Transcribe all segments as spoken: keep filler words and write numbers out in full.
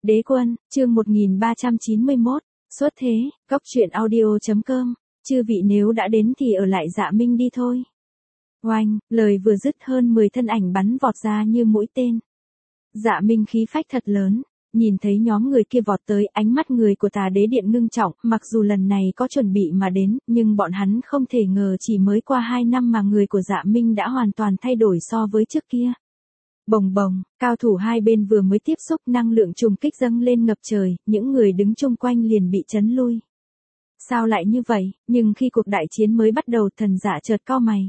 Đế quân, chương một nghìn ba trăm chín mươi mốt, xuất thế, góc truyện audio.com, chư vị nếu đã đến thì ở lại Dạ Minh đi thôi. Oanh, lời vừa dứt hơn mười thân ảnh bắn vọt ra như mũi tên. Dạ Minh khí phách thật lớn, nhìn thấy nhóm người kia vọt tới, ánh mắt người của Tà Đế Điện ngưng trọng, mặc dù lần này có chuẩn bị mà đến, nhưng bọn hắn không thể ngờ chỉ mới qua hai năm mà người của Dạ Minh đã hoàn toàn thay đổi so với trước kia. Bồng bồng, cao thủ hai bên vừa mới tiếp xúc, năng lượng trùng kích dâng lên ngập trời, những người đứng chung quanh liền bị chấn lui. Sao lại như vậy? Nhưng khi cuộc đại chiến mới bắt đầu, thần giả chợt cau mày.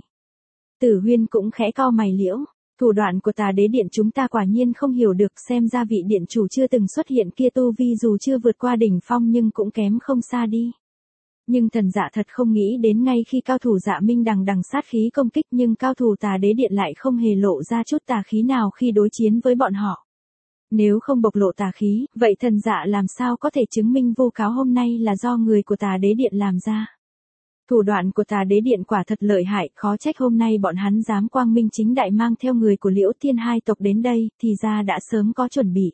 Tử Huyên cũng khẽ cau mày liễu, thủ đoạn của Tà Đế Điện chúng ta quả nhiên không hiểu được, xem ra vị điện chủ chưa từng xuất hiện kia tu vi dù chưa vượt qua đỉnh phong nhưng cũng kém không xa đi. Nhưng thần dạ thật không nghĩ đến ngay khi cao thủ Dạ Minh đằng đằng sát khí công kích nhưng cao thủ Tà Đế Điện lại không hề lộ ra chút tà khí nào khi đối chiến với bọn họ. Nếu không bộc lộ tà khí, vậy thần dạ làm sao có thể chứng minh vu cáo hôm nay là do người của Tà Đế Điện làm ra. Thủ đoạn của Tà Đế Điện quả thật lợi hại, khó trách hôm nay bọn hắn dám quang minh chính đại mang theo người của Liễu Thiên hai tộc đến đây, thì ra đã sớm có chuẩn bị.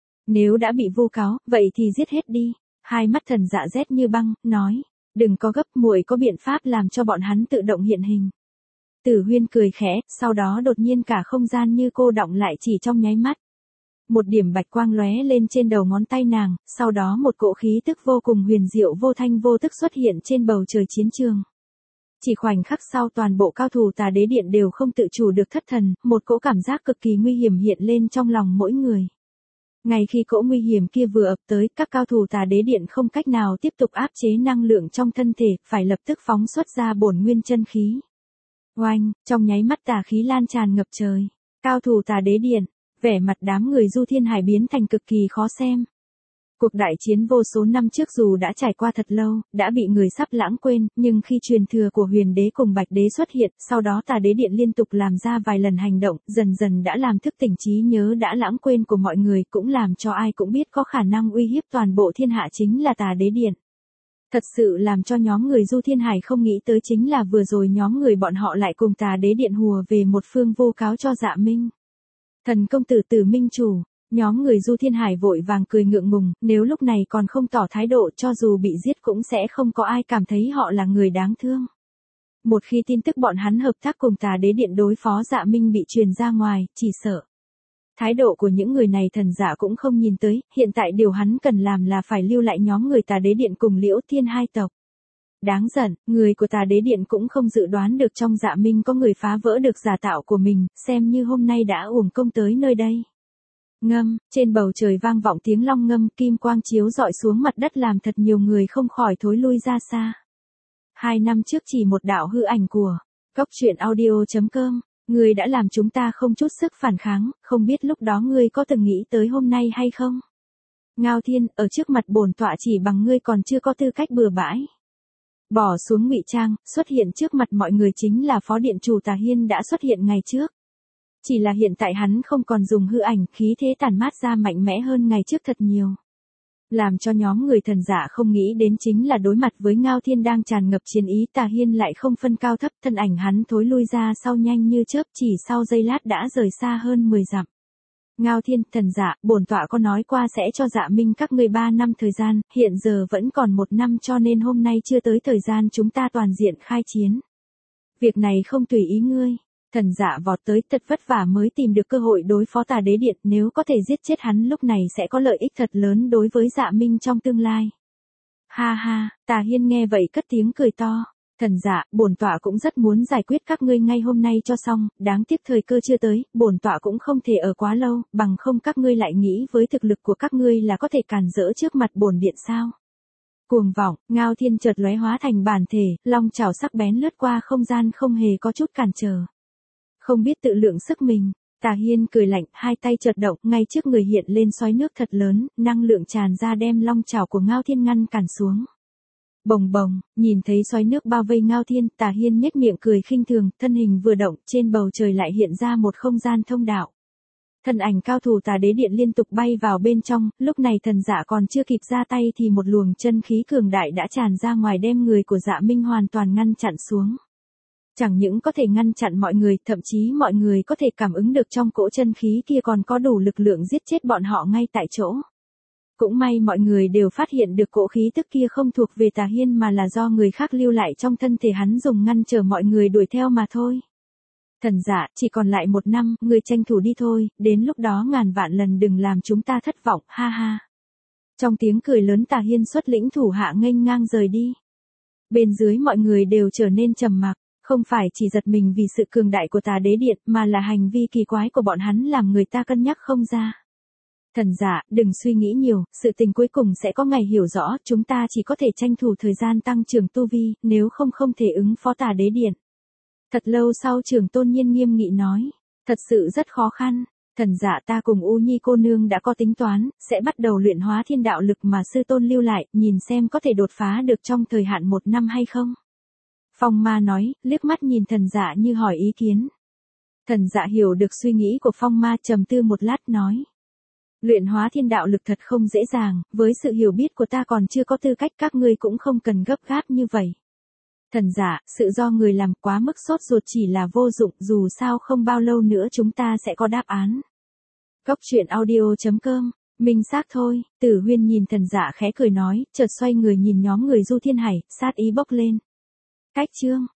Nếu đã bị vu cáo, vậy thì giết hết đi. Hai mắt thần dạ rét như băng, nói. Đừng có gấp, muội có biện pháp làm cho bọn hắn tự động hiện hình. Tử Huyên cười khẽ, sau đó đột nhiên cả không gian như cô đọng lại chỉ trong nháy mắt. Một điểm bạch quang lóe lên trên đầu ngón tay nàng, sau đó một cỗ khí tức vô cùng huyền diệu vô thanh vô tức xuất hiện trên bầu trời chiến trường. Chỉ khoảnh khắc sau toàn bộ cao thủ Tà Đế Điện đều không tự chủ được thất thần, một cỗ cảm giác cực kỳ nguy hiểm hiện lên trong lòng mỗi người. Ngay khi cỗ nguy hiểm kia vừa ập tới, các cao thủ Tà Đế Điện không cách nào tiếp tục áp chế năng lượng trong thân thể, phải lập tức phóng xuất ra bổn nguyên chân khí. Oanh, trong nháy mắt tà khí lan tràn ngập trời. Cao thủ Tà Đế Điện, vẻ mặt đám người Du Thiên Hải biến thành cực kỳ khó xem. Cuộc đại chiến vô số năm trước dù đã trải qua thật lâu, đã bị người sắp lãng quên, nhưng khi truyền thừa của Huyền Đế cùng Bạch Đế xuất hiện, sau đó Tà Đế Điện liên tục làm ra vài lần hành động, dần dần đã làm thức tỉnh trí nhớ đã lãng quên của mọi người, cũng làm cho ai cũng biết có khả năng uy hiếp toàn bộ thiên hạ chính là Tà Đế Điện. Thật sự làm cho nhóm người Du Thiên Hải không nghĩ tới chính là vừa rồi nhóm người bọn họ lại cùng Tà Đế Điện hùa về một phương vu cáo cho Dạ Minh. Thần công tử Tử Minh chủ. Nhóm người Du Thiên Hải vội vàng cười ngượng ngùng, nếu lúc này còn không tỏ thái độ cho dù bị giết cũng sẽ không có ai cảm thấy họ là người đáng thương. Một khi tin tức bọn hắn hợp tác cùng Tà Đế Điện đối phó Dạ Minh bị truyền ra ngoài, chỉ sợ. Thái độ của những người này thần dạ cũng không nhìn tới, hiện tại điều hắn cần làm là phải lưu lại nhóm người Tà Đế Điện cùng Liễu Thiên hai tộc. Đáng giận, người của Tà Đế Điện cũng không dự đoán được trong Dạ Minh có người phá vỡ được giả tạo của mình, xem như hôm nay đã uổng công tới nơi đây. Ngâm, trên bầu trời vang vọng tiếng long ngâm, kim quang chiếu rọi xuống mặt đất làm thật nhiều người không khỏi thối lui ra xa. Hai năm trước chỉ một đạo hư ảnh của góc truyện audio.com, ngươi đã làm chúng ta không chút sức phản kháng, không biết lúc đó ngươi có từng nghĩ tới hôm nay hay không? Ngao Thiên, ở trước mặt bổn tọa chỉ bằng ngươi còn chưa có tư cách bừa bãi. Bỏ xuống ngụy trang, xuất hiện trước mặt mọi người chính là Phó Điện chủ Tà Hiên đã xuất hiện ngày trước. Chỉ là hiện tại hắn không còn dùng hư ảnh, khí thế tản mát ra mạnh mẽ hơn ngày trước thật nhiều. Làm cho nhóm người thần giả không nghĩ đến chính là đối mặt với Ngao Thiên đang tràn ngập chiến ý, Tà Hiên lại không phân cao thấp, thân ảnh hắn thối lui ra sau nhanh như chớp, chỉ sau giây lát đã rời xa hơn mười dặm. Ngao Thiên, thần giả, bổn tọa có nói qua sẽ cho Dạ Minh các ngươi ba năm thời gian, hiện giờ vẫn còn một năm cho nên hôm nay chưa tới thời gian chúng ta toàn diện khai chiến. Việc này không tùy ý ngươi. Thần dạ vọt tới, thật vất vả mới tìm được cơ hội đối phó Tà Đế Điện, nếu có thể giết chết hắn lúc này sẽ có lợi ích thật lớn đối với Dạ Minh trong tương lai. Ha ha, Tà Hiên nghe vậy cất tiếng cười to. Thần dạ, bổn tọa cũng rất muốn giải quyết các ngươi ngay hôm nay cho xong, đáng tiếc thời cơ chưa tới, bổn tọa cũng không thể ở quá lâu, bằng không các ngươi lại nghĩ với thực lực của các ngươi là có thể cản rỡ trước mặt bổn điện sao. Cuồng vọng, Ngao Thiên chợt lóe hóa thành bản thể, long chảo sắc bén lướt qua không gian không hề có chút cản trở. Không biết tự lượng sức mình, Tà Hiên cười lạnh, hai tay chợt động, ngay trước người hiện lên xoáy nước thật lớn, năng lượng tràn ra đem long chảo của Ngao Thiên ngăn cản xuống. Bồng bồng, nhìn thấy xoáy nước bao vây Ngao Thiên, Tà Hiên nhếch miệng cười khinh thường, thân hình vừa động, trên bầu trời lại hiện ra một không gian thông đạo. Thân ảnh cao thủ Tà Đế Điện liên tục bay vào bên trong, lúc này thần dạ còn chưa kịp ra tay thì một luồng chân khí cường đại đã tràn ra ngoài đem người của Dạ Minh hoàn toàn ngăn chặn xuống. Chẳng những có thể ngăn chặn mọi người, thậm chí mọi người có thể cảm ứng được trong cỗ chân khí kia còn có đủ lực lượng giết chết bọn họ ngay tại chỗ. Cũng may mọi người đều phát hiện được cỗ khí tức kia không thuộc về Tà Hiên mà là do người khác lưu lại trong thân thể hắn dùng ngăn trở mọi người đuổi theo mà thôi. Thần dạ, chỉ còn lại một năm, người tranh thủ đi thôi, đến lúc đó ngàn vạn lần đừng làm chúng ta thất vọng, ha ha. Trong tiếng cười lớn Tà Hiên xuất lĩnh thủ hạ nghênh ngang rời đi. Bên dưới mọi người đều trở nên trầm mặc, không phải chỉ giật mình vì sự cường đại của Tà Đế Điện mà là hành vi kỳ quái của bọn hắn làm người ta cân nhắc không ra. Thần dạ, đừng suy nghĩ nhiều, sự tình cuối cùng sẽ có ngày hiểu rõ, chúng ta chỉ có thể tranh thủ thời gian tăng trưởng tu vi, nếu không không thể ứng phó Tà Đế Điện. Thật lâu sau Trưởng Tôn Nhiên nghiêm nghị nói, thật sự rất khó khăn, thần dạ ta cùng U Nhi cô nương đã có tính toán, sẽ bắt đầu luyện hóa thiên đạo lực mà sư tôn lưu lại, nhìn xem có thể đột phá được trong thời hạn một năm hay không. Phong Ma nói, liếc mắt nhìn thần dạ như hỏi ý kiến. Thần dạ hiểu được suy nghĩ của Phong Ma, trầm tư một lát nói. Luyện hóa thiên đạo lực thật không dễ dàng, với sự hiểu biết của ta còn chưa có tư cách, các ngươi cũng không cần gấp gáp như vậy. Thần dạ, sự do người làm, quá mức sốt ruột chỉ là vô dụng, dù sao không bao lâu nữa chúng ta sẽ có đáp án. Góc truyện audio chấm com, minh xác thôi, Tử Huyên nhìn thần dạ khẽ cười nói, chợt xoay người nhìn nhóm người Du Thiên Hải, sát ý bốc lên. Cách chương